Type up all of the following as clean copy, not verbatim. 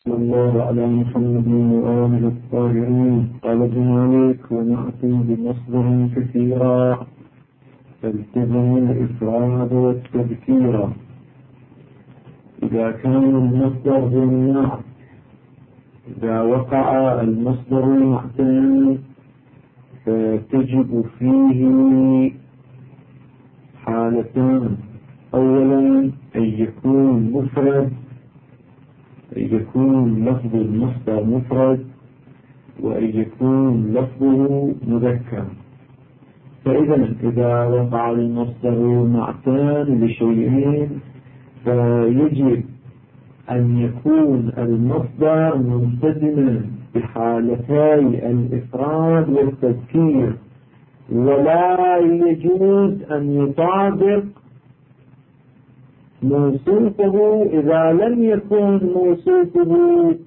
صلى الله على محمد وآله الطاهرين. قال ابن مالك: ونأتي بمصدر كثيرا فالتزم الإفراد والتذكير. إذا كان المصدر هو النعت، إذا وقع المصدر نعتا فتجب فيه حالتان: أولا أن يكون مفرد، أن يكون لفظ المصدر مفرد، وأن يكون لفظه مذكر. إذا وقع المصدر نعتان لشيئين فيجب أن يكون المصدر ملتزما بحالتي الإفراد والتذكير، ولا يجوز أن يطابق موصوفه إذا لم يكن موصوفه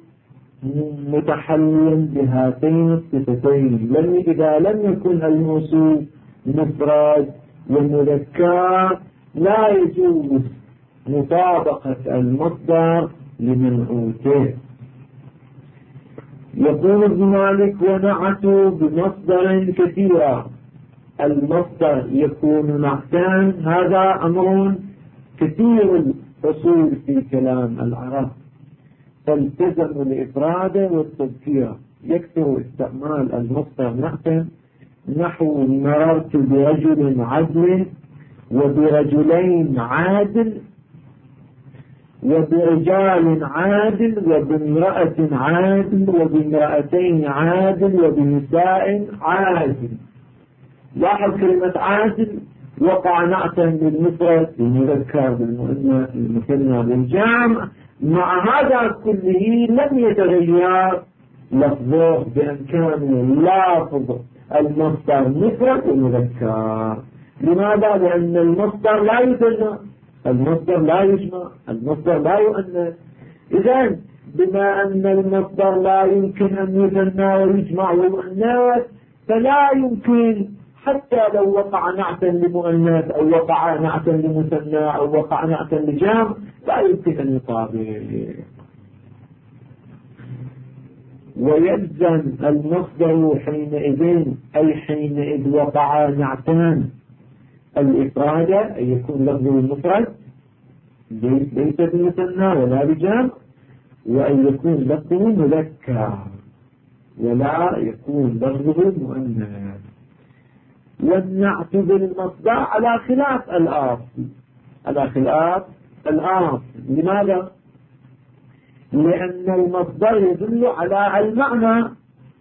متحليا بهاتين الصفتين. إذا لم يكن الموصوف مفرد ومذكر لا يجوز مطابقة المصدر لمنعوته. يقول ابن مالك: ونعتوا بمصدر كثيرا. المصدر يكون نعتان، هذا أمر كثير الأصول في كلام العرب، فالتزموا الإفراد والتذكير. يكثر استعمال المصدر نعتا، نحو مررت برجل عدل وبرجلين عادل وبرجال عادل وبامرأة عادل وبامرأتين عادل وبنساء عادل. لاحظ كلمة عادل وقع نعتا بالمفرد، بالمذكر، بالمؤنث، بالمثنى، بالجمع. مع هذا كله لم يتغير لفظه بأن كان لافظ المصدر مفرد ومذكر. لماذا؟ لأن المصدر لا يثنى، المصدر لا يجمع، المصدر لا يؤنث. إذن بما أن المصدر لا يمكن أن يثنى ويجمع ويؤنث، فلا يمكن حتى لو وقع نعتا لمؤنث أو وقع نعتا لمثنى أو وقع نعتا لجمع لا يمكن أن يطابق. ويلزم المصدر حينئذ، أي حينئذ وقع نعتان، الإفراد أن يكون لفظه المفرد ليس بمثنى ولا بجمع، وأن يكون لفظه مذكر ولا يكون لفظه مؤنث. والنعت بالمصدر على خلاف الأصل، على خلاف الأصل. لماذا؟ لأن المصدر يدل على المعنى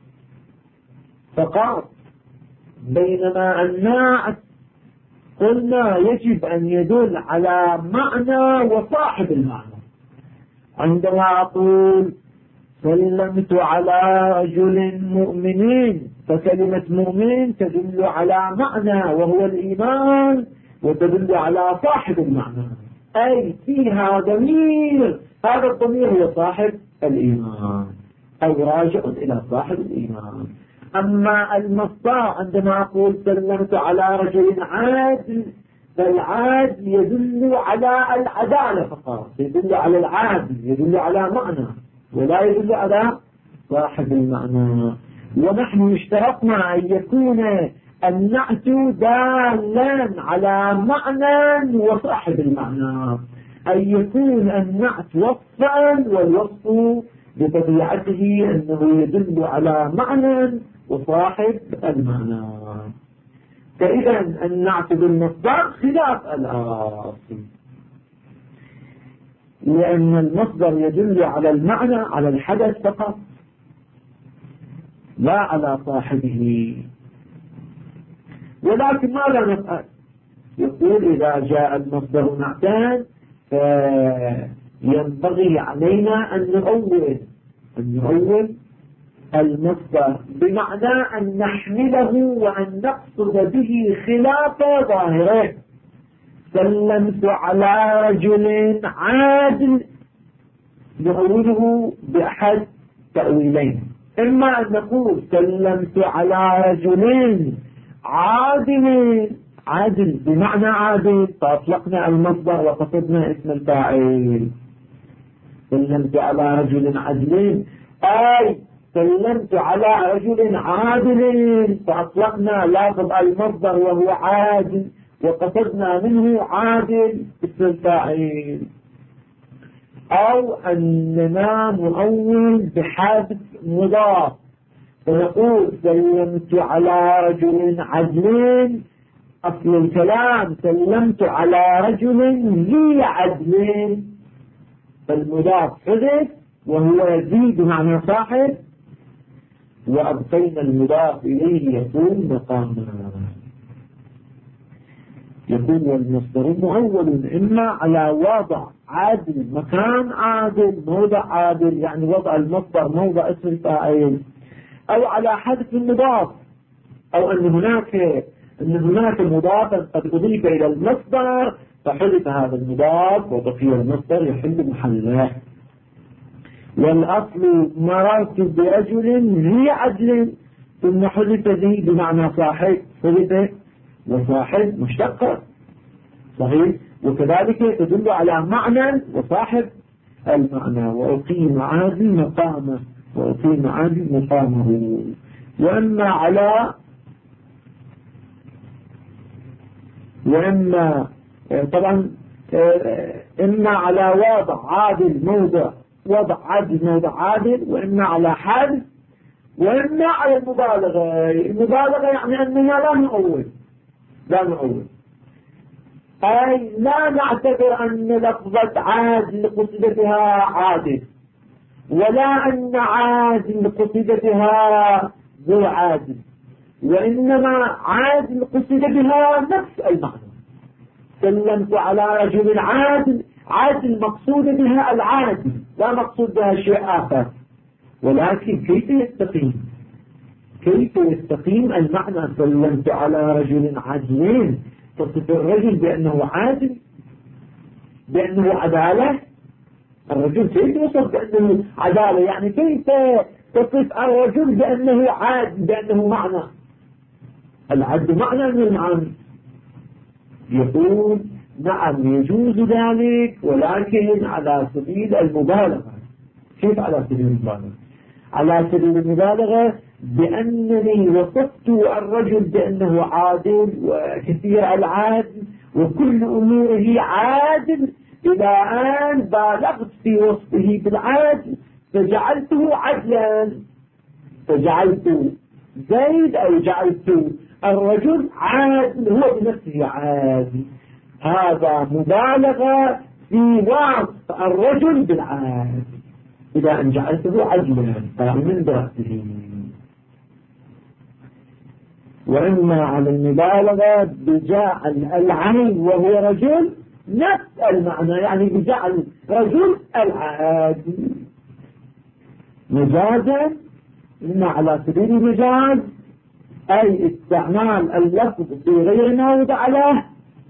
فقط، بينما النعت قلنا يجب أن يدل على معنى وصاحب المعنى. عندما أقول سلمت على رجل مؤمنين، فكلمة مؤمن تدل على معنى وهو الإيمان، وتدل على صاحب المعنى، أي فيها ضمير، هذا الضمير هو صاحب الإيمان أو راجع إلى صاحب الإيمان. أما المصدر عندما أقول سلمت على رجل عادل، فالعادل يدل على العدالة فقط، يدل على العادل، يدل على معنى ولا يدل على صاحب المعنى. ونحن اشترطنا أن يكون النعت دالا على معنى وصاحب المعنى، أن يكون النعت وصفا، والوصف بطبيعته أنه يدل على معنى وصاحب المعنى. فإذا النعت بالمصدر خلاف الأصل، لأن المصدر يدل على المعنى، على الحدث فقط، لا على صاحبه. ولكن ماذا نفعل؟ يقول إذا جاء المصدر نعتان فينبغي علينا أن نؤول المصدر بمعنى أن نحمله وأن نقصد به خلاف ظاهره. سلمت على رجل عادل نؤوله بأحد تأويلين: إما أن نقول سلمت على رجل عادل، عادل بمعنى عادل، فأطلقنا المصدر وقصدنا اسم الفاعل. سلمت على رجل عدل أي سلمت على رجل عادل، فأطلقنا لفظ المصدر وهو عادل وقصدنا منه عادل اسم الفاعل. أو أننا نؤول بحذف مضاف فنقول سلمت على رجل عدل، أصل الكلام سلمت على رجل ذي عدل، فالمضاف حذف وهو يزيد معنى صاحب، وأبقينا المضاف إليه يكون مقاما. يكون والمصدر مؤول إما على وضع عادل مكان عادل موضع عادل، يعني وضع المصدر موضع اسم الفاعل، أو على حذف المضاف، أو أن هناك مضافا قد أضيف إلى المصدر فحذف هذا المضاف وبقي المصدر يحل محله. والأصل مررت برجل ذي عدل ثم حذف ذي بمعنى صاحب، حذف وصاحب مشتقة صحيح، وكذلك تدل على معنى وصاحب المعنى. وأقيم عادل مقامه، وأقيم عادل مقامه. وإما طبعا إما على وضع عادل وضع عادل، وإما على حال، وإما على المبالغة يعني أننا لا نؤول أي لا نعتبر أن لفظة عادل قصد بها عادل، ولا أن عادل قصد بها ذو عادل، وإنما عادل قصد بها نفس المعنى. سلمت على رجل عادل مقصود بها العادل، لا مقصود بها شيء آخر. ولكن كيف يستقيم المعنى سلمت على رجل عدل؟ تصف الرجل بأنه عادل، بأنه عدالة؟ الرجل كيف يوصف بأنه عدالة؟ يعني كيف تصف الرجل بأنه عادل، بأنه معنى؟ العدل معنى من المعاني. يقول نعم يجوز ذلك، ولكن على سبيل المبالغة. كيف على سبيل المبالغة؟ على سبيل المبالغة بأنني وصفت الرجل بأنه عادل وكثير العدل وكل أموره عادل، إلى أن بالغت في وصفه بالعدل فجعلته عدلا، فجعلت زيد أو جعلت الرجل عادل هو بنفسه عادل. هذا مبالغة في وصف الرجل بالعادل إلى أن جعلته عدلا من ذاته. وإما على المبالغة بجعل العين وهو رجل نفس المعنى، يعني بجعل رجل العادل مجازا. إما على سبيل المجاز أي استعمال اللفظ في غير ما وضع له،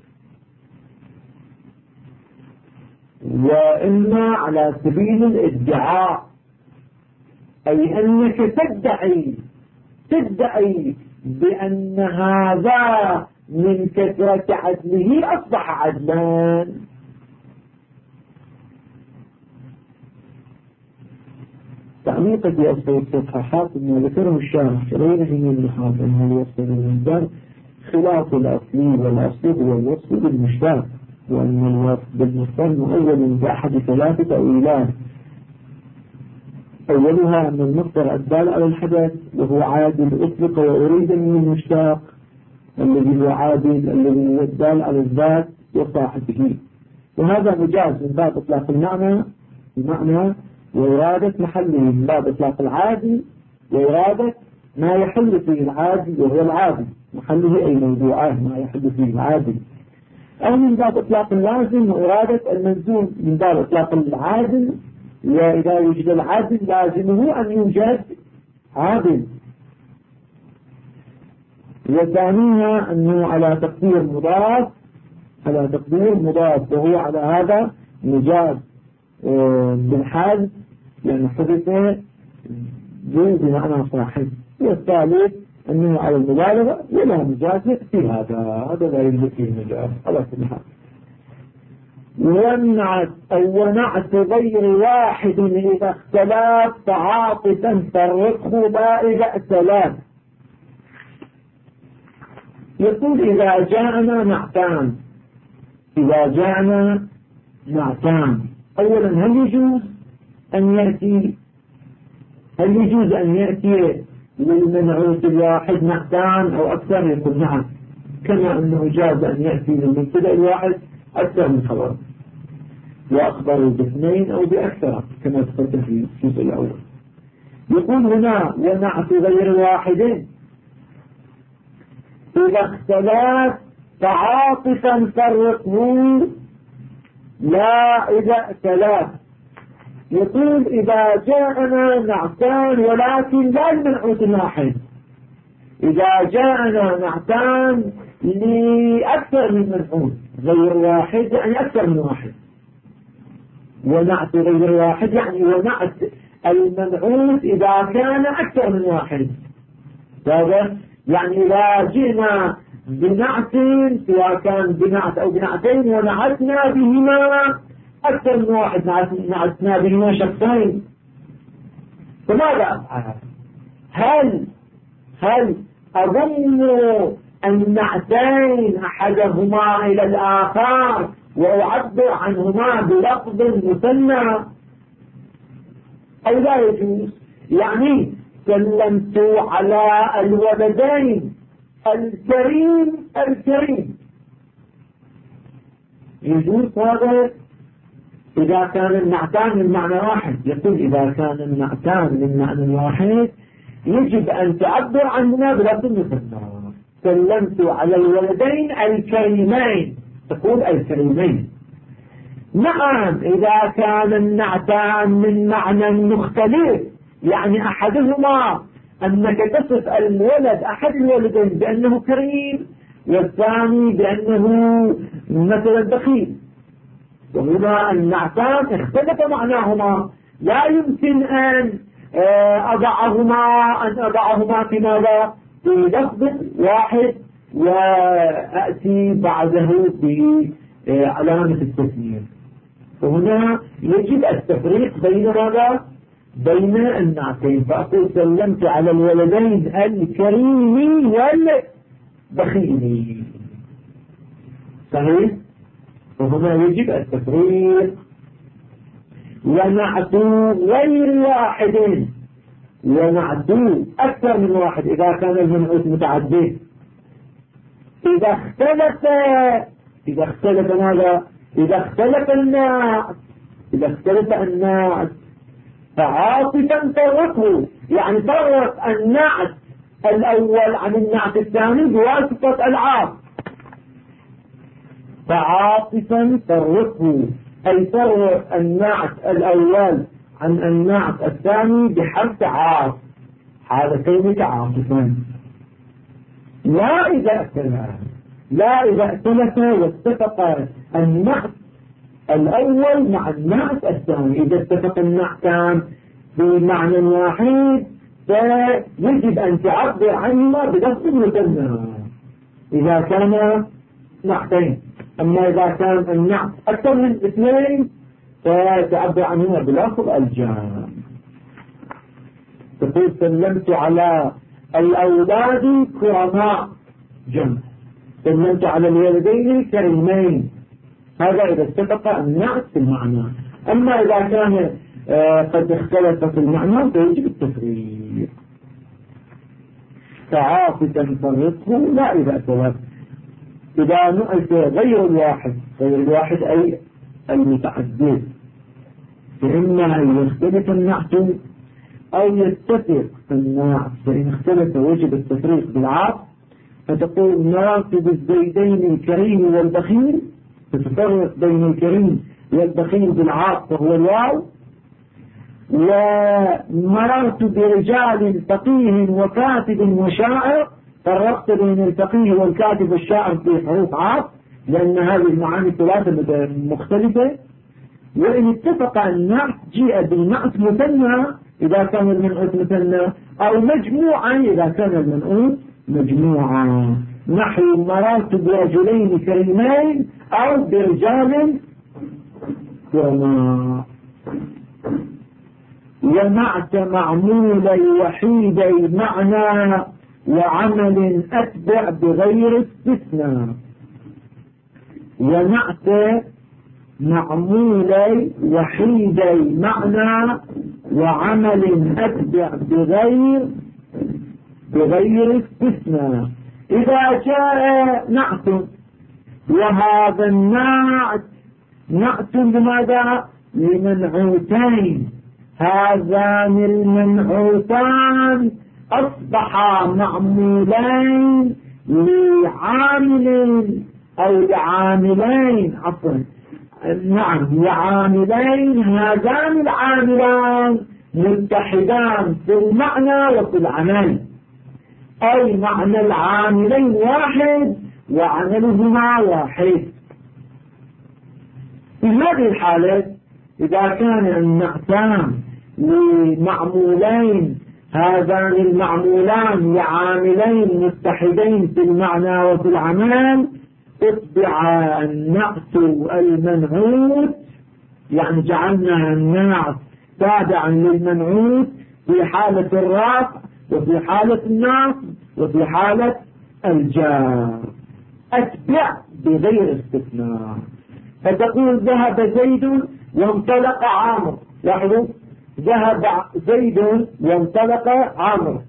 وإما على سبيل الادعاء أي أنك تدعي بأن هذا من كثرة عدله أصبح عدلان. تعليق بأصل الصفحات ما ذكره الشارح غيره من المحاضر أنه يوصل الإنسان خلاف الأصلي، والأصلي هو الوصل بالمشتاق، وأن الوصل بالمشتاق مؤول بأحد ثلاثة تأويلات. أولها أن المصدر الدال على الحدث وهو عادل أطلق وأريد من المشتاق الذي هو عادل الذي هو الدال على الذات وصاحبه، وهذا مجاز من باب إطلاق المعنى وإرادة محله، من باب إطلاق العادل وإرادة ما يحل فيه العادل وهو العادل محله أي موضوعات ما يحل فيه العادل، أو من باب إطلاق اللازم وإرادة المنزول من باب إطلاق العادل، وإذا وجد العادل لازمه أن يوجد عادل. وثانيها أنه على تقدير مضاف وهو على هذا مجاز بالحال لأن حدثه بمعنى صاحب. والثالث أنه على المبالغة ولا مجاز في هذا لا يملك فيه مجاز على كل حال. والنعت أو ونعت غير واحد إذا اختلاف تعاطفا فرقه لا إذا اختلاف. يقول إذا جاءنا نعتان، إذا جاءنا نعتان، أولا هل يجوز أن يأتي للمنعوت الواحد نعتان أو أكثر؟ يقول نعم، كما أنه جاز أن يأتي للمبتدأ الواحد أكثر من خبر، وأخبروا باثنين أو بأكثر كما تقدم في الجزء الأول. يقول هنا ونعت غير واحد إذا اختلاف تعاطفا فرقه لا إذا اختلاف. يقول إذا جاءنا نعتان ولكن لا المنعوت الواحد، إذا جاءنا نعتان لأكثر من منعوت، غير واحد يعني أكثر من واحد، ونعت غير واحد يعني ونعت المنعوت إذا كان أكثر من واحد. هذا يعني إذا جئنا بنعت سواء كان بنعت أو بنعتين ونعتنا بهما أكثر من واحد، نعتنا بهما شخصين، فماذا أفعل؟ هل أضم النعتين أحدهما إلى الآخر وأعبر عنهما بلفظ مثنى أو لا يجوز؟ يعني سلمت على الولدين الكريم، يجوز هذا إذا كان النعتان من معنى واحد. يقول إذا كان النعتان من معنى واحد يجب أن تعبر عنهما بلفظ مثنى. سلمت على الولدين الكريمين، تقول الكريمين. نعم إذا كان النعتان من معنى مختلف، يعني أحدهما أنك تصف الولد أحد الولدين بأنه كريم والثاني بأنه مثلا بخيل، وهنا النعتان اختلف معناهما، لا يمكن أن أضعهما في ماذا؟ في لفظ واحد وأتي بعده بعلامة التثنية. وهنا يجب التفريق بين ماذا؟ بين النعتين. فأقول سلمت على الولدين الكريم والبخيل، صحيح؟ وهنا يجب التفريق. ونعتوا غير واحد، ونعتوا أكثر من واحد إذا كان المنعوت متعدد. إذا اختلف ماذا؟ إذا اختلف النعت فعاطفا فرقه، يعني فرق النعت الأول عن النعت الثاني بواسطة العاطف. فعاطفا فرقه أي فرق النعت الأول عن النعت الثاني بحرف عاطف، هذا كلمة عاطفا. لا إذا اختلف واتفق النعت الأول مع النعت الثاني. إذا اتفق النعتان بمعنى واحد فيجب أن تعبر عنهما بلفظ مثنى إذا كان نعتين. أما إذا كان النعت أكثر من اثنين فتعبر عنهما بلفظ الجمع. تقول سلمت على الأولاد كرماء، جمع. سلمت على الولدين كريمين، هذا إذا اتفق النعت في المعنى. أما إذا كان قد اختلف في المعنى فيجب التفريق. تعاطفا فرقه لا إذا اختلف. إذا نعت غير الواحد أي المتعدد، فإما أن يختلف النعت أو يتفق النعت. فإن اختلف وجب التفريق بالعاطف، فتقول ناصب الزيدين الكريم والبخيل، فتفرق بين الكريم والبخيل بالعاطف وهو الواو. ومررت برجال فقيه وكاتب وشاعر، فرقت بين الفقيه والكاتب والشاعر في حروف عاطف لأن هذه المعاني ثلاثة مختلفة. وإن اتفق النعت جيء بالنعت مثنى إذا كان المنعوت مثنى، أو مجموعا إذا كان المنعوت مجموعا، نحو مررت برجلين كريمين أو برجال وما ونعت معمولي وحيدي معنى وعمل أتبع بغير استثناء. ونعت معمولي وحيدي معنى وعمل أتبع بغير استثناء. إذا جاء نعت وهذا النعت نعت بماذا؟ لمنعوتين، هذان المنعوتان أصبحا معمولين لعامل أو لعاملين عفوا نعم لعاملين، هذان العاملان متحدان في المعنى وفي العمل، أي معنى العاملين واحد وعملهما واحد. في هذه الحالة إذا كان النعتان لمعمولين، هذان المعمولان لعاملين متحدين في المعنى وفي العمل، اتبع النعت المنعوت، يعني جعلنا النعت تابعا للمنعوت في حالة الرفع وفي حالة النصب وفي حالة الجر، أتبع بغير استثناء. فتقول ذهب زيد وانطلق عمرو، لاحظوا ذهب زيد وانطلق عمرو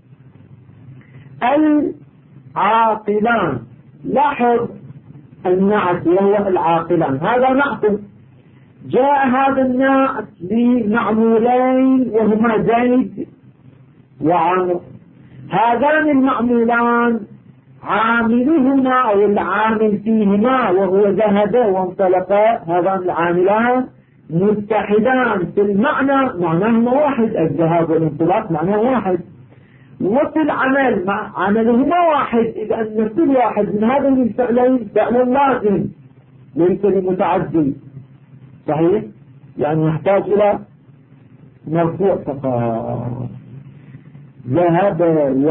العاقلان، لاحظ النعت وهو العاقلان، هذا نعت. جاء هذا النعت لمعمولين وهما زيد وعمرو، هذان المعمولان عاملهما أو العامل فيهما وهو ذهب وانطلق، هذان العاملان متحدان في المعنى، معناهما واحد، الذهاب والانطلاق معناه واحد، وفي العمل عملهما واحد، إذ أن كل واحد من هذين الفعلين فعل لازم ليس لمتعدي، صحيح؟ يعني يحتاج إلى مرفوع فقط. ذهب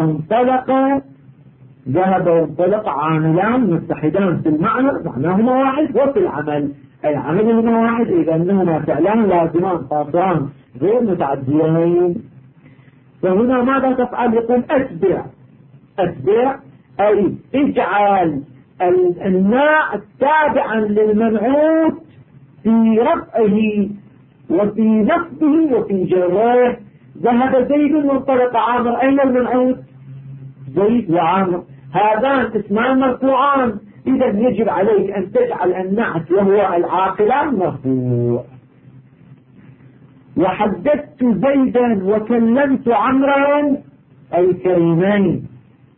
وانطلق عاملان متحدان في المعنى، معناهما واحد، وفي العمل أي عملهما واحد، إذا أنهما فعلان لازمان قاصران غير متعديين. فهنا ماذا تفعل؟ يقول أتبع أي اجعل الناء تابعا للمنعوت في رفعه وفي نصبه وفي جره. ذهب زيد وانطلق عامر، أين المنعوت؟ زيد وعامر، هذان اسمان مرفوعان، إذا يجب عليك أن تجعل النعت وهو العاقلان مرفوع. وحدثت زيدا وكلمت عمرا الكريمين،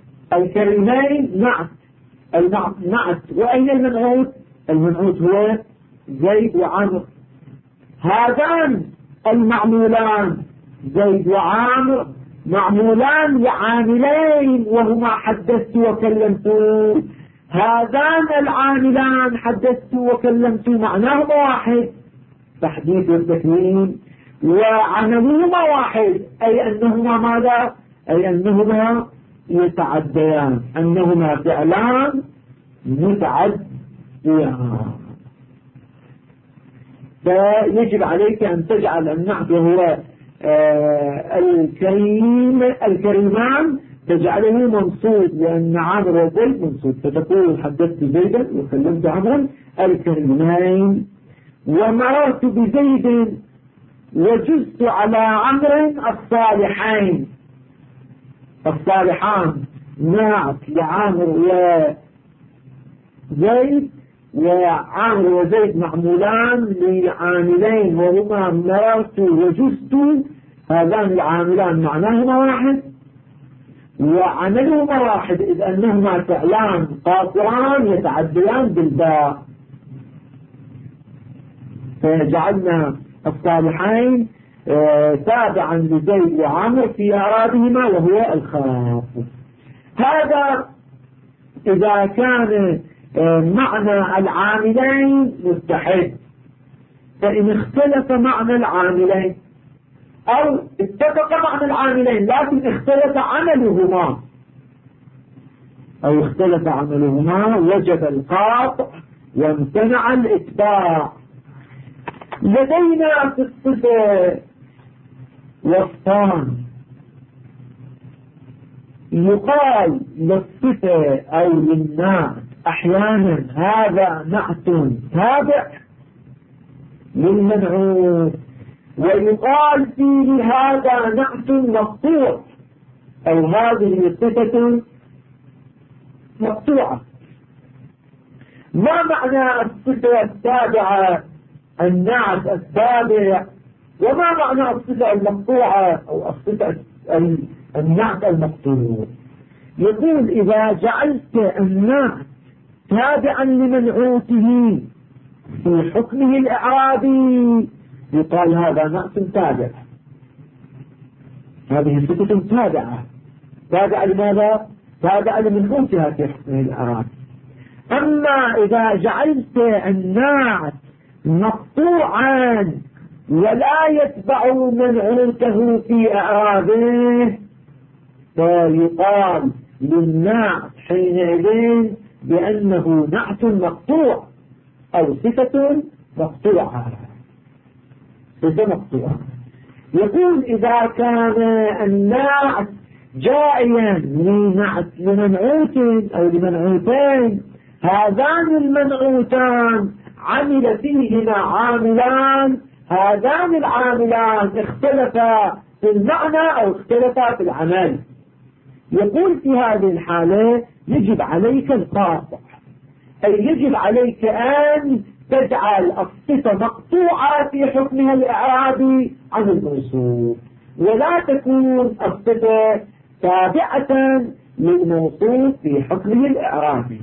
نعت، نعت، وأين المنعوت؟ المنعوت هو زيد وعمر، هذان المعمولان زيد وعامر معمولان لعاملين وهما حدثت وكلمت، هذان العاملان حدثت وكلمت معناهما واحد، تحديث والتكوين، وعملهما واحد، أي أنهما ماذا؟ أي أنهما يتعديان، أنهما فعلان متعديان. فيجب عليك أن تجعل النعت وهو الكريمان تجعله منصوب، لأن عمرو وزيد منصوب، فتقول حدثت زيدا وكلمت عمرا الكريمين. ومررت بزيد وجزت على عمرو الصالحان، نعت لعمرو وزيد، وعمرو وزيد معمولان لعاملين وهما مررت وجزت، هذان العاملان معناهما واحد وعملهما واحد، إذ أنهما فعلان قاصران يتعديان بالباء. فجعلنا الصالحين تابعا لزيد وعمر في أعرابهما وهو الخاص. هذا إذا كان معنى العاملين متحد. فإن اختلف معنى العاملين أو اتفق معنى العاملين لكن اختلف عملهما وجب القاطع وامتنع الاتباع. لدينا في الصفة وصفان، يقال للصفة أو للنعت أحيانا هذا نعت تابع للمنعوت، ويقال فيه هذا نعت مقطوع أو هذه صفة مقطوعة. ما معنى الصفة التابعة النعت التابع، وما معنى الصفة المقطوعة أو الصفة النعت المقطوع؟ يقول إذا جعلت النعت تابعا لمنعوته في حكمه الإعرابي يقال هذا نعت تابع، هذه صفة تابعة لماذا؟ تابعة لمنعوتها في حكمه الإعرابي. أما إذا جعلت النعت مقطوعا ولا يتبع منعوته في إعرابه فيقال للنعت حينئذ بأنه نعت مقطوع أو صفة مقطوعة. صفة مقطوعة. يقول إذا كان النعت جائيا لمنعوت أو لمنعوتين، هذان المنعوتان عمل فيهما عاملان، هذان العاملان اختلفا في المعنى أو اختلفا في العمل. يقول في هذه الحالة يجب عليك القاطع، أي يجب عليك أن تجعل الصفة مقطوعة في حكمها الإعرابي عن الموصوف، ولا تكون الصفة تابعة للموصوف في حكمه الإعرابي.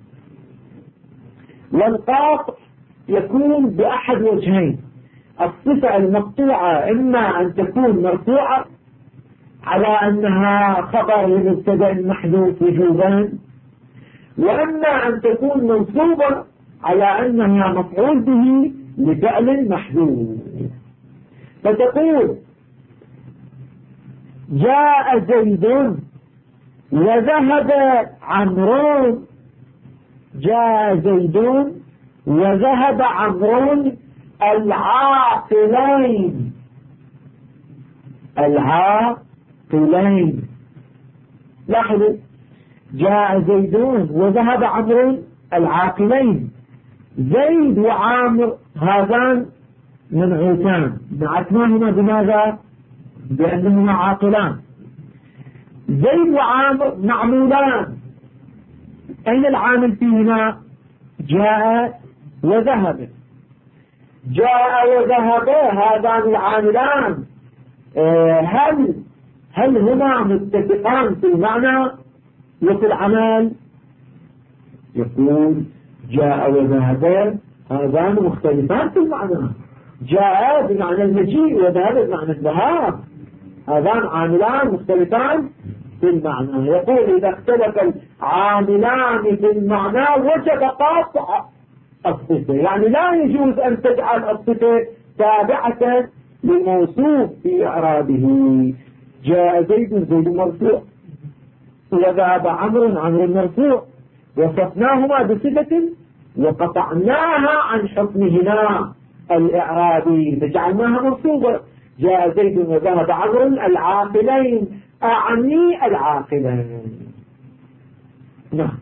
والقاطع يكون بأحد وجهين: الصفة المقطوعة إما أن تكون مرفوعة على أنها خبر لمبتدأ محذوف وجوبا، وإما أن تكون منصوبة على أنها مفعول به لفعل محذوف. فتقول جاء زيد وذهب عمرو، جاء زيد وذهب عمرو العاقلين. العاقلين، لاحظوا، جاء زيد وذهب عمرو العاقلين. زيد وعامر هذان منعوتان، نعتناهما بماذا؟ بأنهما عاقلان. زيد وعامر معمولان، أين العامل فيهما؟ جاء وذهب. جاء وذهب هذان العاملان هل هما متفقان في المعنى وفي العمل؟ يقول جاء وذهب هذان مختلفان في المعنى، جاء بمعنى المجيء وذهب بمعنى الذهاب، هذان عاملان مختلفان في المعنى. يقول إذا اختلف العاملان في المعنى وجب قاطع الصفة، يعني لا يجوز أن تجعل الصفة تابعة للموصوف في إعرابه. جاء زيد، زيد مرفوع، وذهب عمرو، عمرو مرفوع، وصفناهما بصفة وقطعناها عن حكمهما الإعرابي فجعلناها منصوبة. جاء زيد وذهب عمرو العاقلين، أعني العاقلين. نعم.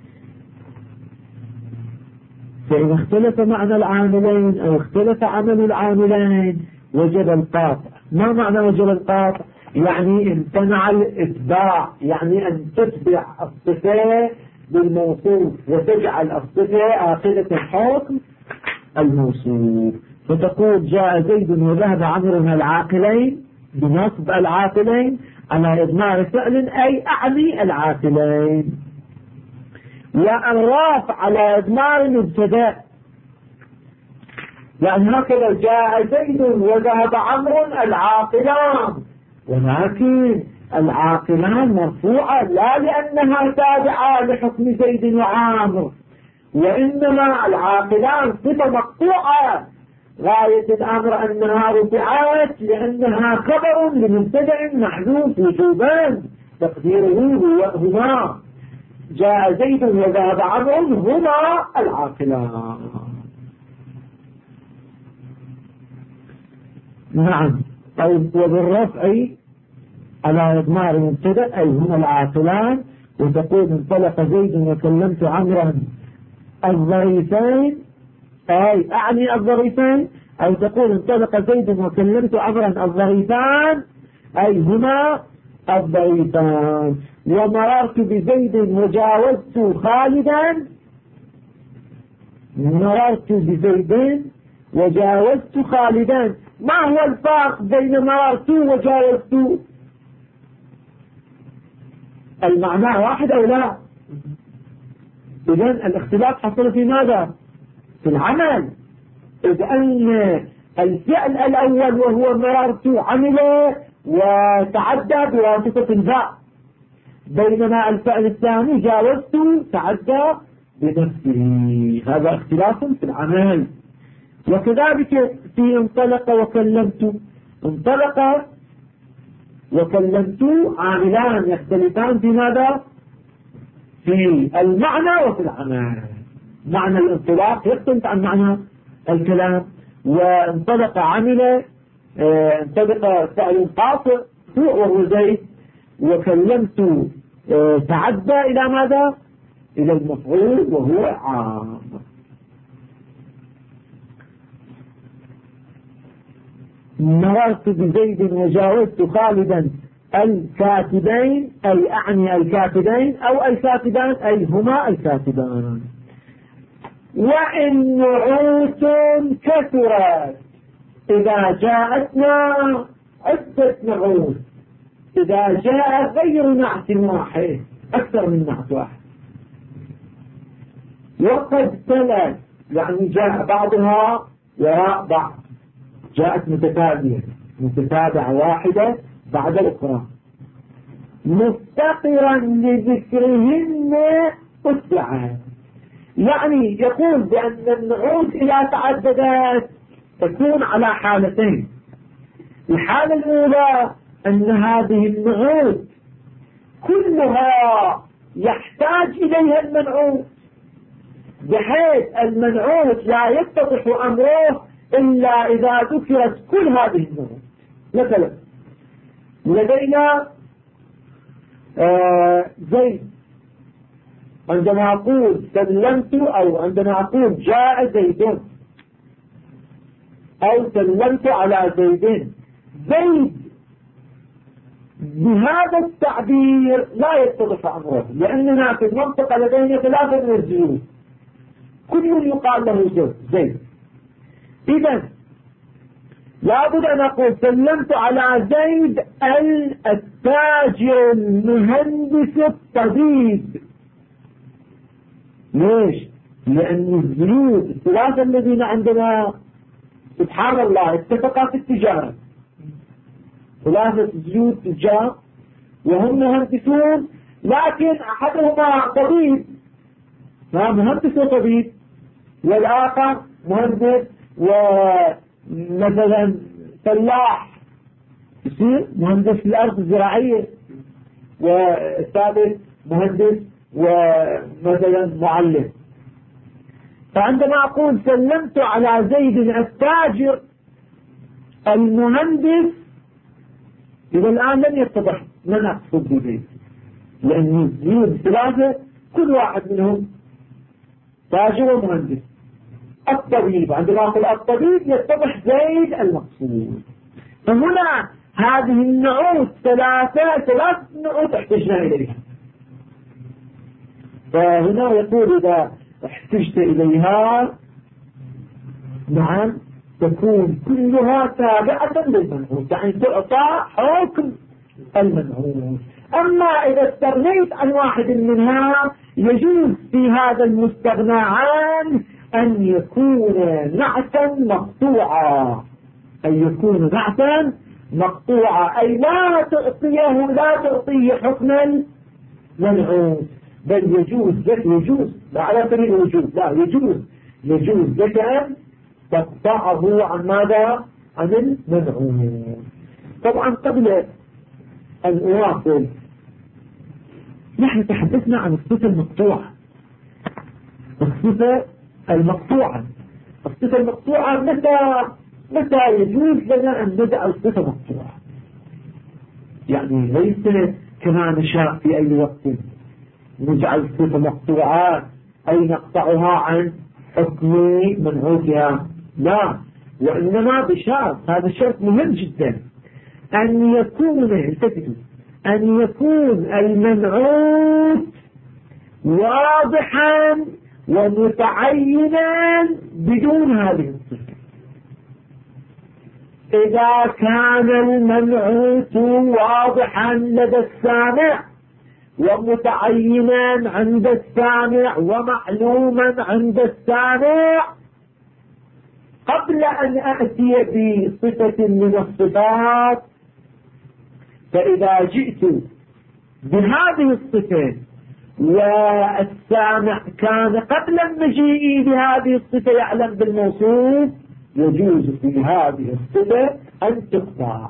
فإذا اختلف معنى العاملين أو اختلف عمل العاملين وجب القاطع. ما معنى وجب القاطع؟ يعني امتنع الاتباع، يعني أن تتبع الصفة بالموصوف وتجعل الصفة آخذة حكم الموصوف. فتقول جاء زيد وذهب عمرو العاقلين بنصب العاقلين على إضمار فعل، أي أعني العاقلين. والراف على إضمار المبتدأ، يعني هكذا جاء زيد وذهب عمرو العاقلان، ولكن العاقلان مرفوعة لا لأنها تابعة لحكم زيد وعامر، وإنما العاقلان صفة مقطوعة. غاية الأمر أنها رفعت لأنها خبر لمبتدأ محذوف وجوبا، تقديره هما جاء زيد وذهب عمرو هما العاقلان. نعم. وبالرفع على إضمار مبتدأ أي هما العاقلان، وتقول انطلق زيد وكلمت عمرا الظريفين أي أعني الظريفين، أو تقول انطلق زيد وكلمت عمرا الظريفان أي هما الظريفان. ومررت بزيد وجاوزت خالدا، مررت بزيد وجاوزت خالدا. ما هو الفرق بين مررت وجاوزت؟ المعنى واحد أو لا؟ إذن الاختلاف حصل في ماذا؟ في العمل. إذ أن الفعل الأول وهو مررت عمل وتعدى بواسطة الفاء، بينما الفعل الثاني جاوزت تعدى بنفسه. هذا اختلاف في العمل. وكذلك في انطلق وكلمت، انطلق وكلمت عاملان يختلفان في ماذا؟ في المعنى وفي العمل. معنى الانطلاق يختلف عن معنى الكلام. وانطلق عمل، انطلق فعل قاطع وهو زيد، وكلمت تعدى إلى ماذا؟ إلى المفعول وهو عام. مررت بزيد وجاوزت خالدا الكاتبين أي أعني الكاتبين أو الكاتبان أي هما الكاتبان. وإن نعوت كثرت، إذا جاءتنا عدة نعوت، إذا جاء غير نعت واحد أكثر من نعت واحد. وقد تلت يعني جاء بعضها وراء بعض، جاءت متتابعة متتابعة واحدة بعد الأخرى، مفتقرا لذكرهن أتبعا. يعني يقول بأن النعوت إذا تعددت تكون على حالتين. الحالة الأولى أن هذه النعوت كلها يحتاج إليها المنعوت، بحيث المنعوت لا يتضح أمره إلا إذا ذكرت كل هذه النعوت. مثلا لدينا زيد، عندما أقول سلمت أو عندما أقول جاء زيد أو سلمت على زيد، زيد بهذا التعبير لا يتضح أمره، لأننا في المنطقة لدينا ثلاثة من الزيوت كل يقال له زيد. إذن لابد أن أقول سلمت على زيد التاجر المهندس الطبيب. ليش؟ لأن الزيوت الثلاثة الذين عندنا سبحان الله اتفقا في التجارة، ثلاثة زيوت تجار وهم مهندسون، لكن أحدهما طبيب مهندس وطبيب، والآخر مهندس ومثلا فلاح يصير مهندس الأرض الزراعية، والثالث مهندس ومثلا معلم. فعندما أقول سلمت على زيد التاجر المهندس، إذا الآن لن يتضح من أقصد بزيد، لأن الزيوت ثلاثة كل واحد منهم تاجر ومهندس. الطبيب عندما أقول الطبيب يتضح زيد المقصود. فهنا هذه النعوت ثلاث نعوت احتجنا إليها. فهنا يقول إذا احتجت إليها نعم تكون كلها تابعة للمنعوت، يعني تعطى حكم المنعوت. أما إذا استغنيت عن واحد منها يجوز في هذا المستغنى عنه أن يكون نعتا مقطوعا، أن يكون نعتا مقطوعا أي لا تعطيه حكم المنعوت، بل يجوز لا على سبيل الوجوب، لا يجوز لك أن تقطعه عن ماذا؟ عن المنعوت. طبعا قبل أن أواصل نحن تحدثنا عن الصفة المقطوعة. الصفة المقطوعة متى متى يجوز لنا أن ندع الصفة مقطوعة؟ يعني ليس كما نشاء في أي وقت نجعل الصفة مقطوعة أي نقطعها عن حكم منعوتها، لا، وإنما بشرط، هذا الشرط مهم جدا، أن يكون المنعوت واضحا ومتعينا بدون هذه الصفة. إذا كان المنعوت واضحا لدى السامع ومتعينا عند السامع ومعلوما عند السامع قبل أن أأتي بصفة من الصفات، فإذا جئت بهذه الصفة والسامع كان قبل المجيء بهذه الصفة يعلم بالموصوف، يجوز في هذه الصفة أن تقطع.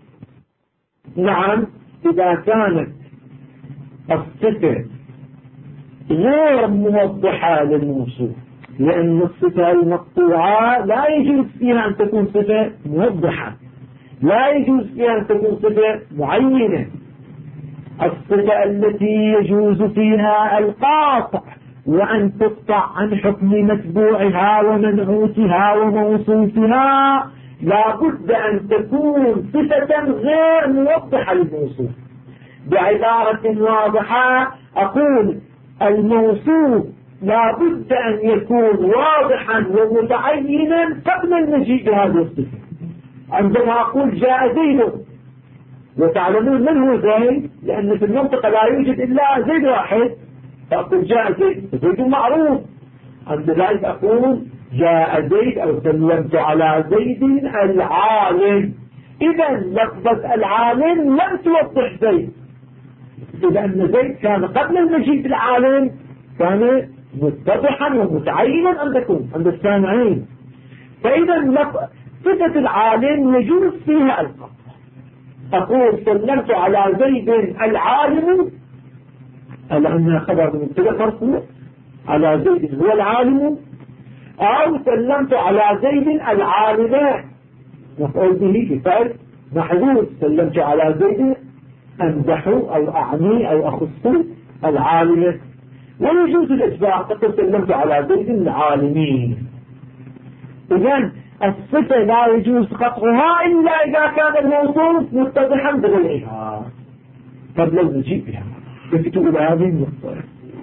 نعم، إذا كانت الصفة غير موضحة للموصوف، لأن الصفة المقطوعة لا يجوز فيها أن تكون صفة موضحة، لا يجوز فيها أن تكون صفة معينة. الصفة التي يجوز فيها القاطع وأن تقطع عن حكم متبوعها ومنعوتها وموصوفها لا بد أن تكون صفة غير موضحة للموصوف. بعبارة واضحة أقول الموصوف لا بد أن يكون واضحا ومتعينا قبل المجيء بهذه الصفة. عندما أقول جاء زيد، وتعلمون من هو زيد، لأن في المنطقة لا يوجد إلا زيد واحد، فأقول جاء زيد، زيد معروف، عند ذلك أقول جاء زيد أو سلمت على زيد العالم. إذا لفظة العالم لم توضح زيد، لأن زيد كان قبل المجيء بالعالم كان متضحا ومتعينا عند السامعين. فإذا صفة العالم يجوز فيها القطع. أقول سلمت على زيد العالم، لأنها خبر مبتدأ مرفوع، على زيد هو العالم، أو سلمت على زيد العالم مفعول به بفعل محذوف، سلمت على زيد أمدح أو أعني أو أخص العالم. ويجوز الإتباع، تقول سلمت على زيد العالمين. إذن الصفة لا يجوز قطعها إلا إذا كان الموصوف متضحا بغيرها قبل المجيء بها. لفتوا إلى هذه النقطة.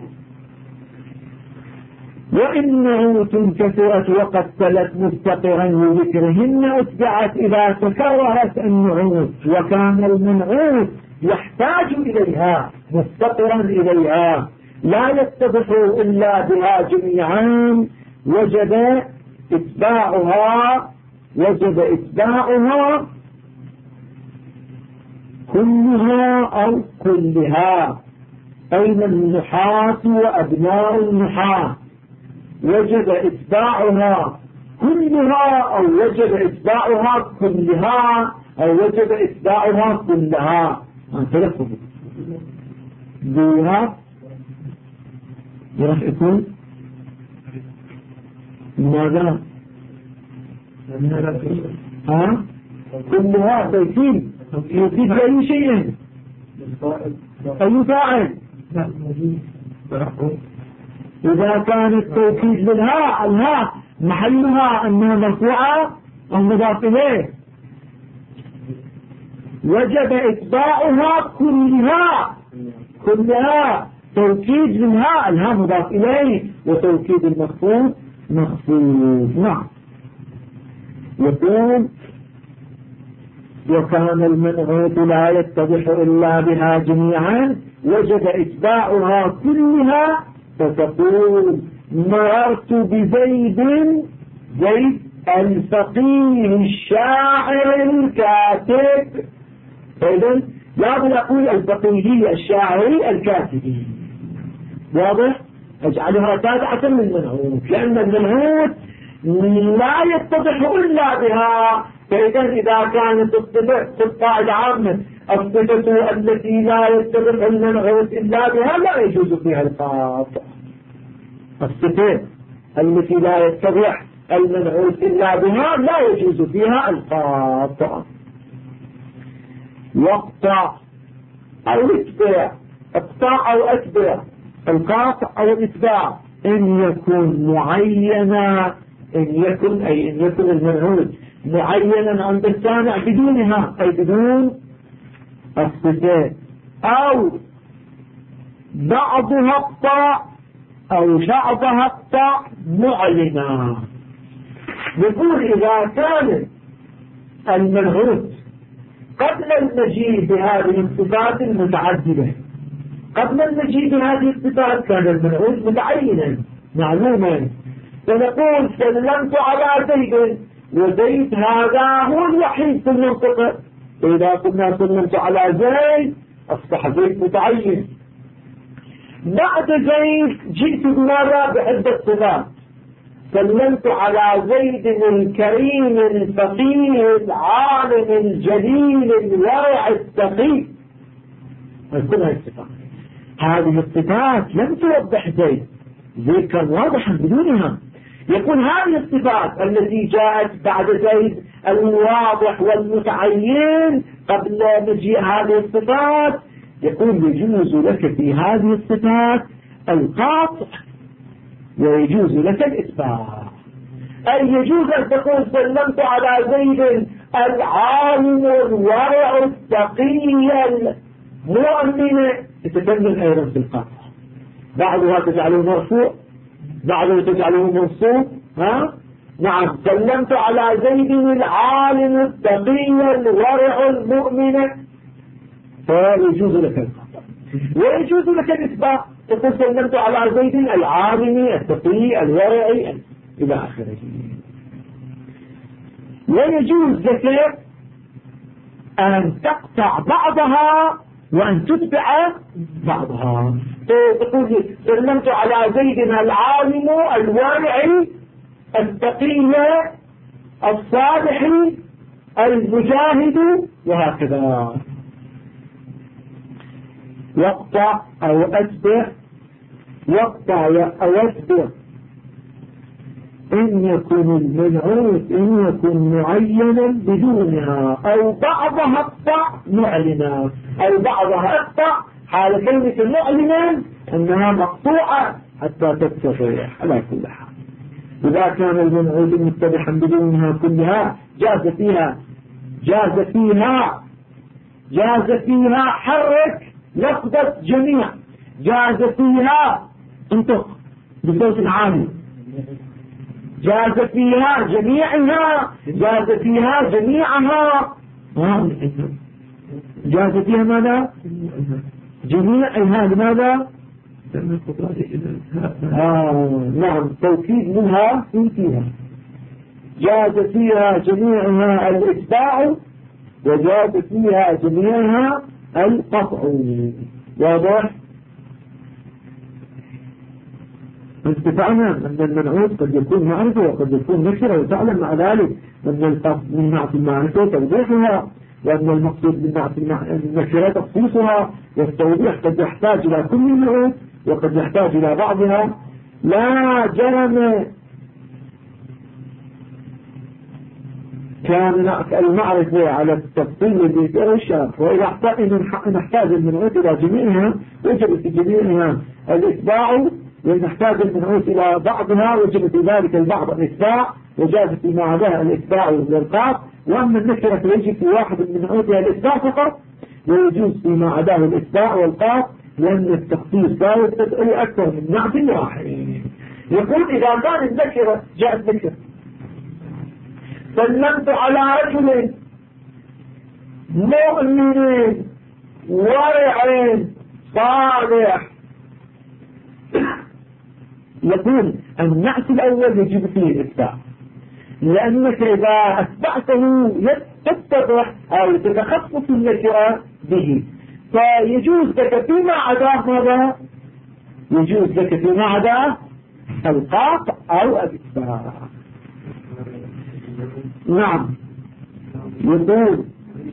وإن نعوت كثرت وقد تلت مستقرا وذكرهن أتبعت إذا تكررت النعوت وكان المنعوت يحتاج إليها مستقرا إليها لا يتضح إلا بها جميعا وجب إتباعها كلها أو كلها. أين النحاة وأبناء النحاة؟ وجب إتباعها كلها أو وجب إتباعها كلها أو وجب إتباعها كلها. تلفظ بها راح يكون ماذا؟ كلها تأكيد يفيد أي شيء، أي فاعل. إذا كان التوكيد للهاء، الهاء محلها أنها مرفوعة أو مضاف إليه، وجب إتباعها كلها توكيد للهاء، الهاء مضاف إليه وتوكيد المخفوض مخفوض. نعم. يقول وكان المنعوت لا يتضح إلا بها جميعا وجب إتباعها كلها. فتقول مررت بزيد، زيد الفقيه الشاعر الكاتب. فإذا لا أقول الفقيه الشاعر الكاتب، واضح؟ أجعلها تابعة للمنعوت، لأن المنعوت لا يتضح إلا بها. فإذا إذا كانت القاعدة عامة الصفة التي لا يتضح المنعوت إلا بها لا يجوز فيها القاطع. الصفة التي لا يتضح المنعوت إلا بها لا يجوز فيها القاطع. واقطع أو اتبع، اقطع أو اتبع، القاطع أو الاتباع إن يكون معينا، إن يكن المنعوت معينا عند السامع بدونها أي بدون الصفات، أو بعضها اقطع أو شعبها اقطع معلنا. نقول إذا كان المنعوت قبل المجيء بهذه الصفات المتعددة، قبل المجيء بهذه الصفات كان المنعوت متعينا معلوما، فنقول سلمت على زيد، وزيد هذا هو الوحيد في المنطقة. إذا قلنا سلمت على زيد أصبح زيد متعين. بعد زيد جئت بماذا؟ بعدة صفات. سلمت على زيد الكريم الفقيه العالم الجليل الورع التقي، كل هذه الصفات. هذه الصفات لم توضح زيد، زيد كان واضحا بدونها. يقول هذه الصفات التي جاءت بعد زيد الواضح والمتعين قبل مجيء هذه الصفات، يقول يجوز لك في هذه الصفات القاطع ويجوز لك الإتباع. أي يجوز أن تقول سلمت على زيد العالم الورع التقي المؤمن، تتكلم أيضا في القاطع، بعضها تجعله مرفوع، بعضها تجعله منصوب. نعم، سلمت على زيد العالم التقي الورع المؤمن، فيجوز لك القاطع ويجوز لك الإتباع، تقول سلمت على زيد العالم التقي الورع إلى آخره. ويجوز لك أن تقطع بعضها وأن تتبع بعضها. تقول سلمت على زيد العالم الورع التقي الصالح المجاهد وهكذا. واقطع أو أتبع، واقطع أو أتبع إن يكون المنعوت إن يكون معينا بدونها، أو بعضها اقطع معلنا، أو بعضها اقطع حال كلمة معلنا أنها مقطوعة حتى تتفق على كل حال. إذا كان المنعوت متبحا بدونها كلها جاز فيها حرك لفظة جميع، جاز فيها انطق بصوت عالي، جاز فيها جميعها، جاز فيها جميعها، جاز فيها ماذا؟ جميعها. لماذا؟ نعم، توكيد منها فيها. جاز فيها جميعها الإتباع وجاز فيها جميعها القطع. واضح؟ اتفقنا أن المنعوت قد يكون معرفة وقد يكون نكرة، وتعلم مع ذلك أن القصد من نعت المعرفة توضيحها، وأن المقصود من نعت النكرة تخصيصها، والتوضيح قد يحتاج إلى كل منعوت وقد يحتاج إلى بعضها. لا جرم كان المعرفة على التفصيل اللي في الشرح، وإذا نحتاج المنعوت إلى جميعها وجب في جميعها الإتباع، ونحتاج المنعوت إلى بعضها وجب في ذلك البعض الإتباع، وجاز فيما عداها الإتباع والإلقاء. وأما النكرة فيجب في واحد من منعوتها الإتباع فقط، ويجوز فيما عداه الإتباع والإلقاء، لأن التخصيص لا يستدعي أكثر من نعت واحد. يقول إذا كان النكرة جاءت نكرة، سلمت على رجل مؤمن ورع صالح، يقول النعت الأول يجب فيه الإتباع، لأنك إذا أتبعته تتضح أو تتخصص النكرة به، فيجوز لك فيما عداه ماذا؟ يجوز لك فيما عداه القاطع أو الإتباع. نعم، يقول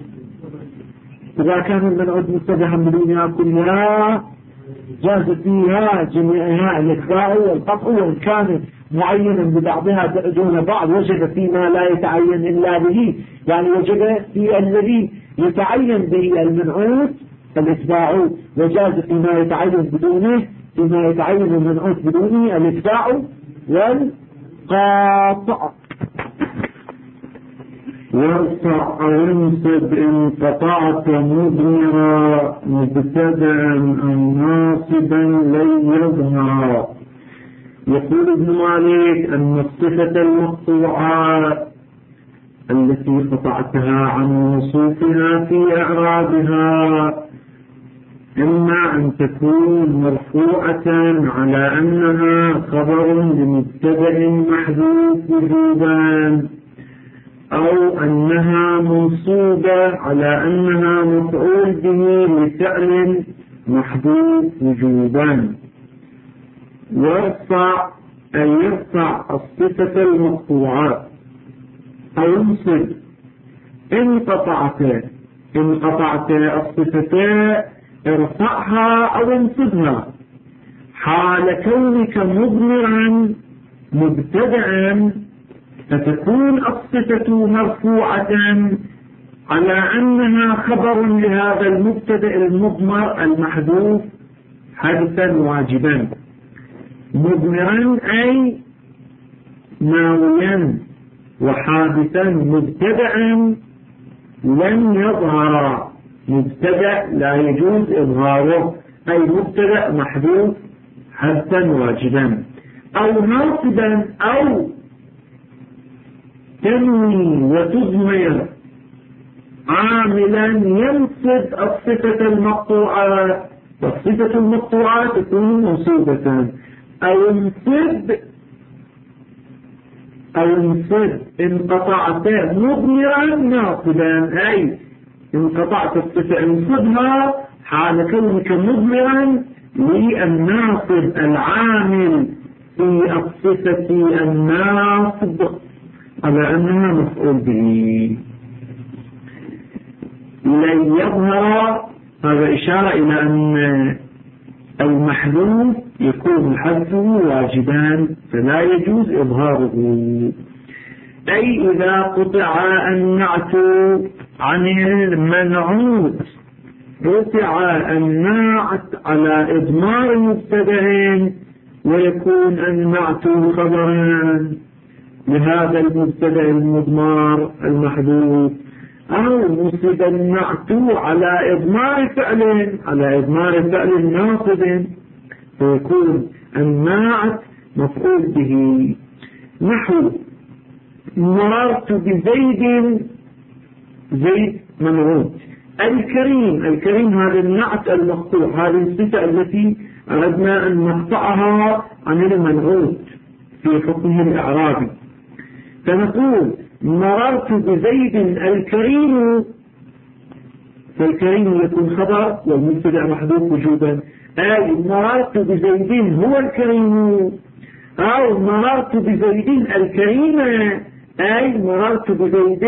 إذا كان المنعوت متبحا بدونها كلها جاز فيها جميعها الإتباع والقطع، وإن كان معينا ببعضها دون بعض، وجد فيما لا يتعين إلا به، يعني وجد في الذي يتعين به المنعوت الإتباع، وجاز فيما يتعين بدونه، فيما يتعين المنعوت بدونه الإتباع والقاطع. وارفع أو انصب إن قطعت مضمرا مبتدأ أو ناصبا لن يظهر. يقول ابن مالك أن الصفة المقطوعة التي قطعتها عن وصوفها في إعرابها إما أن تكون مرفوعة على أنها خبر لمبتدأ محذوف وجوبا، أو أنها منصوبة على أنها مفعول به لفعل محذوف وجوبا. ويرفع أن يرفع الصفة المقطوعة أو انصب إن قطعت الصفة ارفعها أو انصبها حال كونك مضمرا مبتدأ، فتكون الصفة مرفوعة على أنها خبر لهذا المبتدأ المضمر المحذوف حدثا واجبا. مضمرا أي ناويا، وحادثا مبتدأ لن يظهر، مبتدأ لا يجوز إظهاره، أي مبتدأ محذوف حدثا واجبا. أو ناصبا أو تنوي وتضمر عاملا ينصب الصفة المقطوعة، والصفة المقطوعة تكون منصوبة. أو انصب إن قطعت مضمرا ناصبا، أي إن قطعت الصفة انصبها حال كونك مضمرا للناصب العامل في الصفة الناصب على أنها مفعول به. لن يظهر، هذا إشارة إلى أن المحذوف يكون حذفه واجبا فلا يجوز إظهاره. أي إذا قطع النعت عن المنعوت رفع النعت على إضمار مبتدأ، ويكون النعت خبرا لهذا المبتدأ المضمار المحذوف، أو نصب النعت على إضمار فعل ناصب، فيكون النعت مفعول به. نحو مررت بزيد، زيد منعوت. الكريم هذا النعت المقطوع، هذه الصفة التي أردنا أن نقطعها عن المنعوت في حكمه الإعرابي، فنقول مررت بزيد الكريم، فالكريم يكون خبر والمبتدأ محذوف وجوبا، أي مررت بزيد هو الكريم، أو مررت بزيد الكريمة، أي مررت بزيد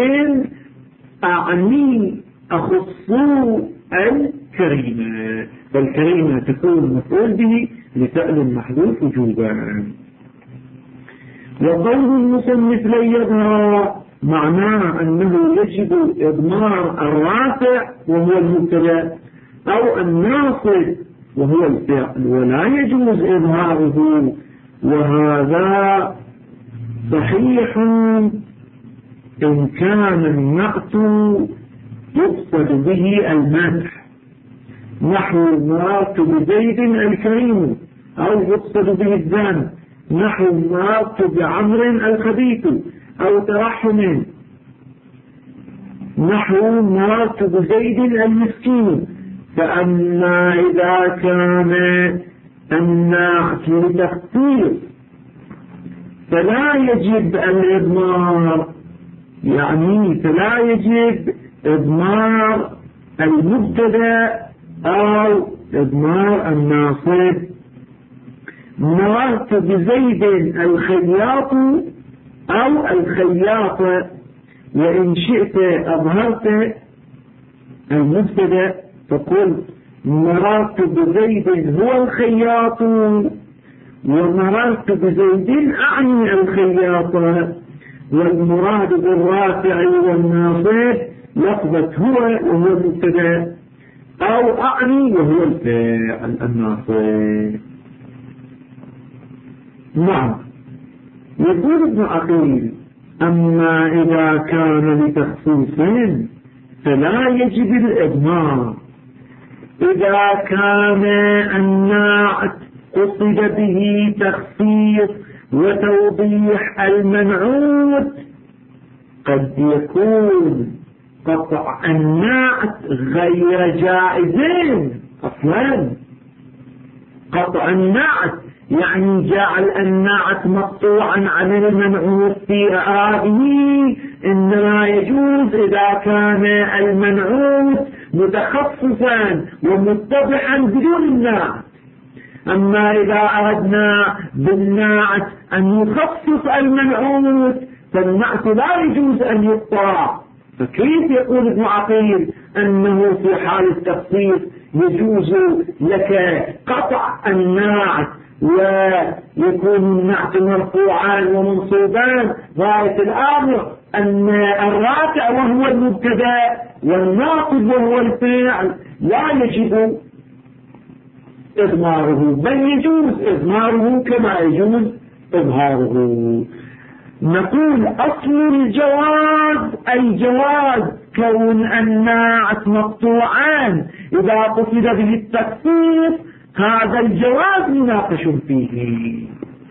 أعني أخص الكريمة، فالكريمة تكون مفعول به لفعل محذوف وجوبا. وقول المصنف لن يظهر معناه أنه يجب إضمار الرافع وهو المبتدأ أو الناصب وهو الفعل، ولا يجوز إظهاره، وهذا صحيح إن كان النعت يقصد به المدح، نحو مررت بزيد الكريم، أو يقصد به الذم، نحو مررت بعمر الخبيث، أو ترحم، نحو مررت بزيد المسكين. فأما إذا كان النعت لتخصيص فلا يجب الإضمار، يعني فلا يجب إضمار المبتدأ أو إضمار الناصب. مررت بزيد الخياط أو الخياطة، وإن شئت أظهرت المبتدأ فقل مررت بزيد هو الخياط، ومررت بزيد أعني الخياطة، والمراد بالرافع والناصب لفظة هو وهو المبتدأ، أو أعني وهو الفاعل الناصب. نعم. يقول ابن عقيل: أما إذا كان لتخصيص فلا يجب الإضمار. إذا كان النعت قصد به تخصيص وتوضيح المنعوت، قد يكون قطع النعت غير جائز أصلا. قطع النعت يعني جعل النعت مقطوعا عن المنعوت في أعرابه، إنما يجوز إذا كان المنعوت متخصصا ومتضحا بدون النعت. أما إذا أردنا بالنعت أن يخصص المنعوت فالنعت لا يجوز أن يقطع. فكيف يقول ابن عقيل أنه في حال التخصيص يجوز لك قطع النعت ويكون النعت مرفوعا ومنصوبان؟ غاية الأمر أن الرافع وهو المبتدأ والناصب وهو الفاعل لا يجب إضماره، بل يجوز إضماره كما يجوز إظهاره. نقول أصل الجواز الجواز كون النعت مقطوعان إذا قصد به التخصيص، هذا الجواز مناقش فيه.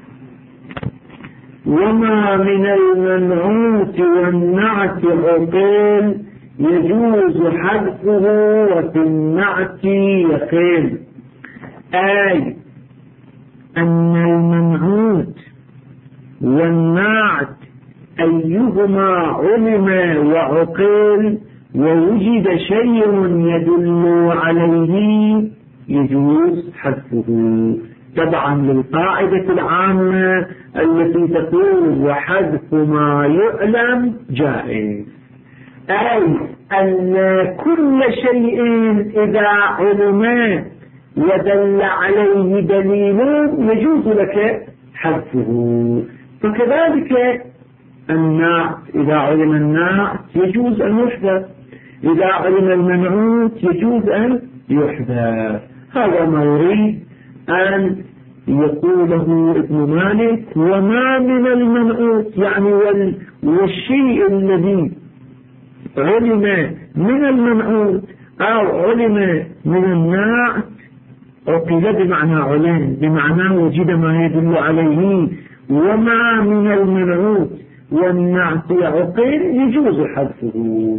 وما من المنعوت والنعت عقيل يجوز حذفه وفي النعت يقيل، أي أن المنعوت والنعت أيهما علم وعقيل ووجد شيء يدل عليه يجوز حذفه، تبعا للقاعدة العامة التي تقول وحذف ما يعلم جائز، أي أن كل شيء إذا علم ودل عليه دليل يجوز لك حذفه. فكذلك النعت إذا علم النعت يجوز أن يحذف، إذا علم المنعوت يجوز أن يحذف. هذا ما يريد أن يقوله ابن مالك. وما من المنعوت يعني والشيء الذي علم من المنعوت أو علم من النعت عقل بمعنى علم، بمعنى وجد ما يدل عليه. وما من المنعوت والنعت عقل يجوز حذفه،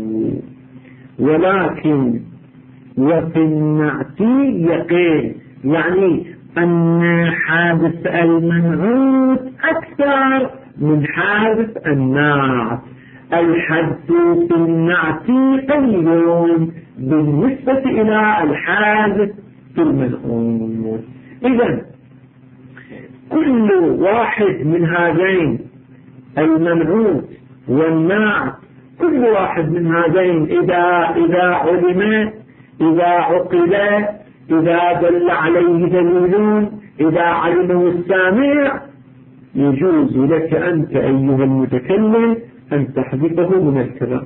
ولكن وفي النعت يقين، يعني أن حادث المنعوت أكثر من حادث النعت. الحذف في النعت قليل بالنسبة إلى الحادث في المنعوت. إذن كل واحد من هذين المنعوت والنعت، كل واحد من هذين إذا علم، إذا عقل، إذا دل عليه دليل، إذا علمه السامع، يجوز لك أنت أيها المتكلم أن تحذفه من الكلام.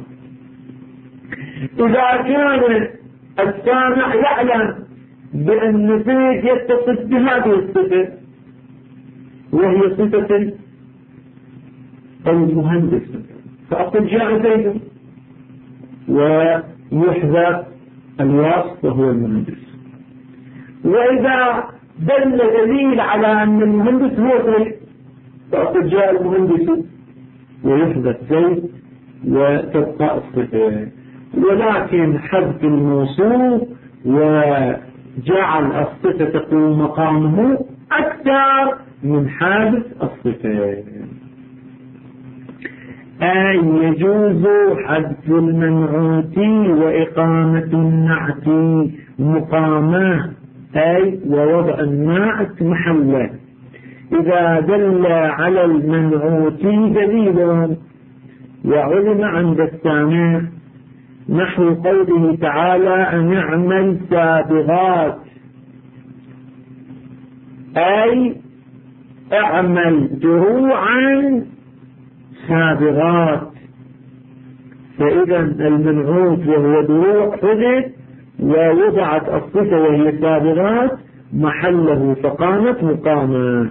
إذا كان السامع يعلم بأن زيد يتصف بهذه الصفة وهي صفة المهندس، فأقول جاء زيد ويحذف الوصف وهو المهندس. وإذا دل دليل على أن المهندس هو زيد فأقول جاء المهندس ويحذف زيد وتبقى الصفة. ولكن حذف الموصوف وجعل الصفة تقوم مقامه أكثر من حادث الصفة. أي يجوز حذف المنعوت وإقامة النعت مقامه، أي ووضع النعت محله إذا دل على المنعوت دليل وعلم عند السامع، نحو قوله تعالى أن يعمل سابغات، أي اعمل دروعا سابغات. فإذا المنعوت وهو دروع حدث ووضعت الصفة وهي سابغات محله فقامت مقامة.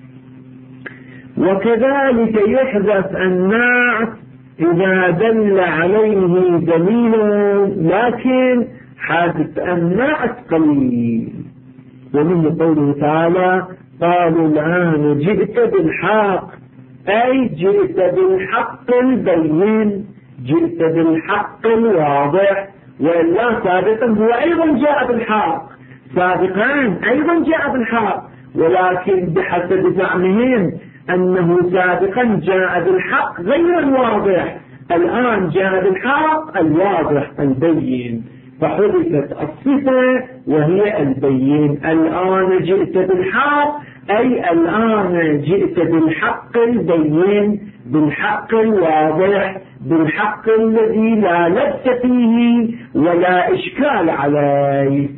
وكذلك يحذف النعت إذا دل عليه دليل، لكن حذف النعت قليل. ومن قوله تعالى قالوا الآن جئت بالحق، أي جئت بالحق البين، جئت بالحق الواضح. وإلا سابقا هو أيضا جاء بالحق، سابقا أيضا جاء بالحق، ولكن بحسب زعمهم أنه سابقا جاء بالحق غير الواضح، الآن جاء بالحق الواضح البين، فحذفت الصفة وهي البين. الآن جئت بالحق أي الآن جئت بالحق البين، بالحق الواضح، بالحق الذي لا لبس فيه ولا إشكال عليه.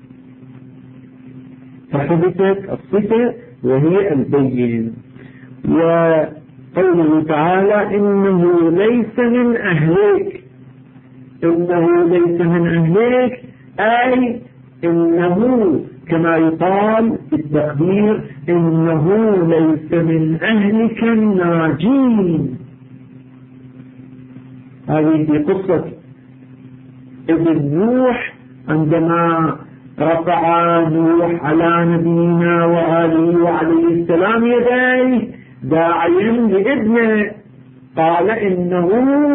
فحذفت الصفة وهي البين. وقوله تعالى إنه ليس من أهلك، إنه ليس من أهلك أي إنه كما يقال في التقدير إنه ليس من أهلك الناجين. هذه في قصة ابن نوح عندما رفع نوح على نبينا وآله وعليه السلام يديه داعيا لابنه، قال إنه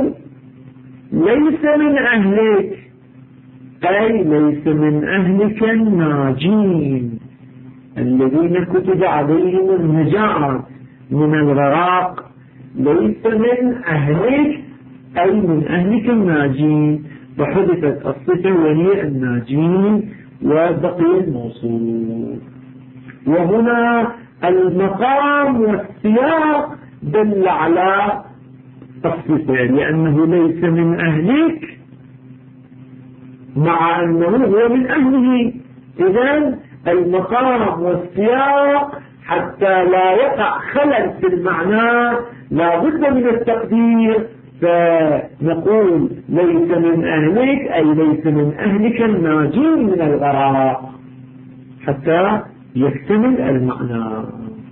ليس من أهلك أي ليس من أهلك الناجين الذين كتب عليهم النجاة من الغرق، ليس من أهلك أي من أهلك الناجين، فحذفت الصفة وهي الناجين وبقي الموصول. وهنا المقام والسياق دل على الصفة، لأنه ليس من أهلك مع أنه هو من أهله. إذن المقام والسياق حتى لا يقع خلل في المعنى لا بد من التقدير، فنقول ليس من أهلك أي ليس من أهلك الناجين من الغرق حتى يكتمل المعنى.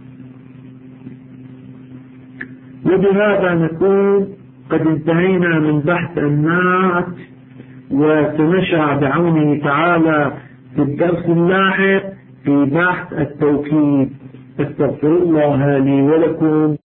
وبهذا نكون قد انتهينا من بحث النعت، وسنشرع بعونه تعالى في الدرس اللاحق في بحث التوكيد. استغفر الله لي ولكم.